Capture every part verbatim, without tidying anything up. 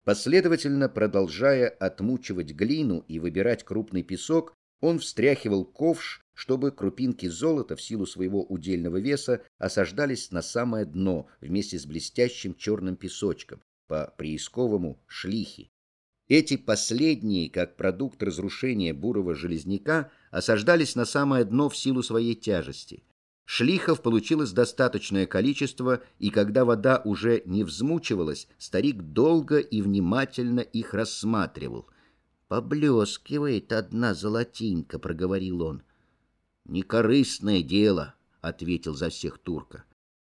Последовательно продолжая отмучивать глину и выбирать крупный песок, он встряхивал ковш, чтобы крупинки золота в силу своего удельного веса осаждались на самое дно вместе с блестящим черным песочком, по приисковому шлихи. Эти последние, как продукт разрушения бурого железняка, осаждались на самое дно в силу своей тяжести. Шлихов получилось достаточное количество, и когда вода уже не взмучивалась, старик долго и внимательно их рассматривал. «Поблескивает одна золотинка», — проговорил он. «Некорыстное дело», — ответил за всех Турка.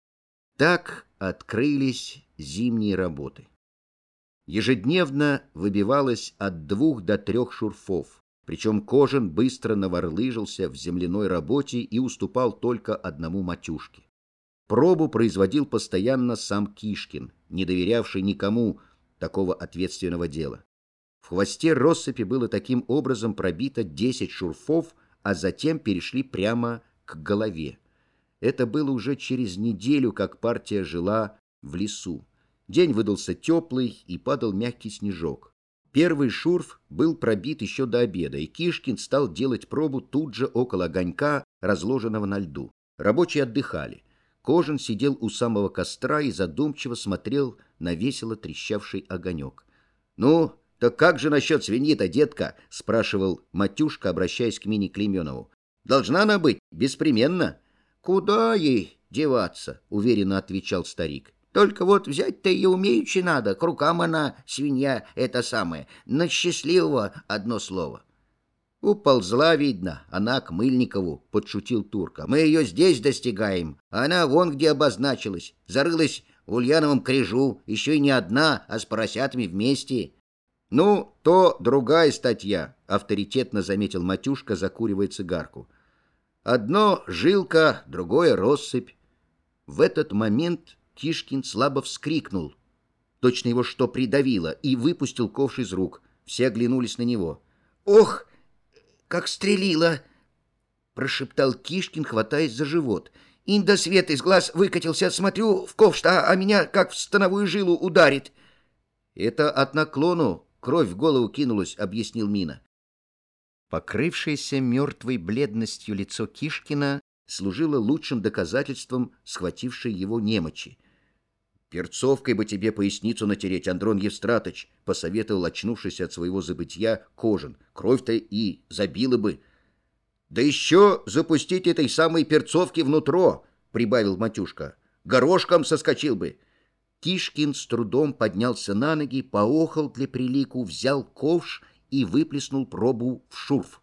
Так открылись зимние работы. Ежедневно выбивалось от двух до трех шурфов, причем Кожин быстро наварлыжился в земляной работе и уступал только одному Матюшке. Пробу производил постоянно сам Кишкин, не доверявший никому такого ответственного дела. В хвосте россыпи было таким образом пробито десять шурфов, а затем перешли прямо к голове. Это было уже через неделю, как партия жила в лесу. День выдался теплый, и падал мягкий снежок. Первый шурф был пробит еще до обеда, и Кишкин стал делать пробу тут же около огонька, разложенного на льду. Рабочие отдыхали. Кожин сидел у самого костра и задумчиво смотрел на весело трещавший огонек. «Ну, так как же насчет свиньи-то, детка?» — спрашивал Матюшка, обращаясь к Мине Клейменову. «Должна она быть, беспременно». «Куда ей деваться?» — уверенно отвечал старик. «Только вот взять-то ее умеючи надо, к рукам она, свинья, это самое, на счастливого одно слово». «Уползла, видно, она к Мыльникову», — подшутил Турка. «Мы ее здесь достигаем, а она вон где обозначилась, зарылась в Ульяновом крижу, еще и не одна, а с поросятами вместе». «Ну, то другая статья», — авторитетно заметил Матюшка, закуривая цигарку. «Одно жилка, другое россыпь». В этот момент Кишкин слабо вскрикнул. Точно его что придавило, и выпустил ковш из рук. Все оглянулись на него. «Ох, как стрелило!» — прошептал Кишкин, хватаясь за живот. «Инда свет из глаз выкатился, смотрю в ковш, а, а меня как в становую жилу ударит». «Это от наклону кровь в голову кинулась», — объяснил Мина. Покрывшееся мертвой бледностью лицо Кишкина служило лучшим доказательством схватившей его немочи. «Перцовкой бы тебе поясницу натереть, Андрон Евстратыч», — посоветовал очнувшийся от своего забытья Кожин. «Кровь-то и забила бы». «Да еще запустить этой самой перцовки внутрь», — прибавил Матюшка. «Горошком соскочил бы». Кишкин с трудом поднялся на ноги, поохал для прилику, взял ковш и выплеснул пробу в шурф.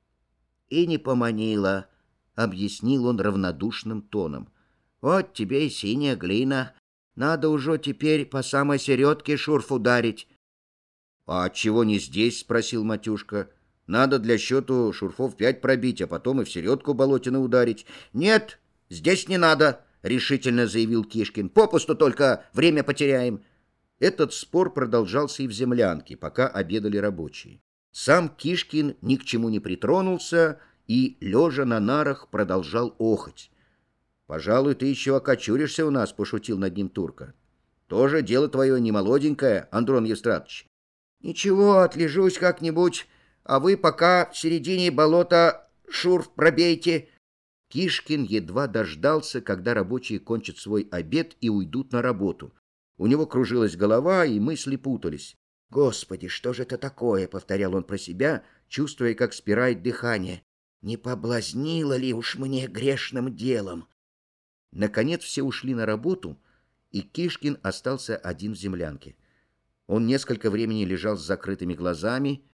«И не поманило», — объяснил он равнодушным тоном. «Вот тебе и синяя глина. Надо уже теперь по самой середке шурф ударить». «А чего не здесь?» — спросил Матюшка. «Надо для счету шурфов пять пробить, а потом и в середку болотины ударить». «Нет, здесь не надо», — решительно заявил Кишкин. «Попусту только время потеряем». Этот спор продолжался и в землянке, пока обедали рабочие. Сам Кишкин ни к чему не притронулся и, лежа на нарах, продолжал охоть. «Пожалуй, ты еще окочуришься у нас», — пошутил над ним Турка. «Тоже дело твое не молоденькое, Андрон Евстратович». «Ничего, отлежусь как-нибудь, а вы пока в середине болота шурф пробейте». Кишкин едва дождался, когда рабочие кончат свой обед и уйдут на работу. У него кружилась голова, и мысли путались. «Господи, что же это такое?» — повторял он про себя, чувствуя, как спирает дыхание. «Не поблазнило ли уж мне грешным делом?» Наконец все ушли на работу, и Кишкин остался один в землянке. Он несколько времени лежал с закрытыми глазами,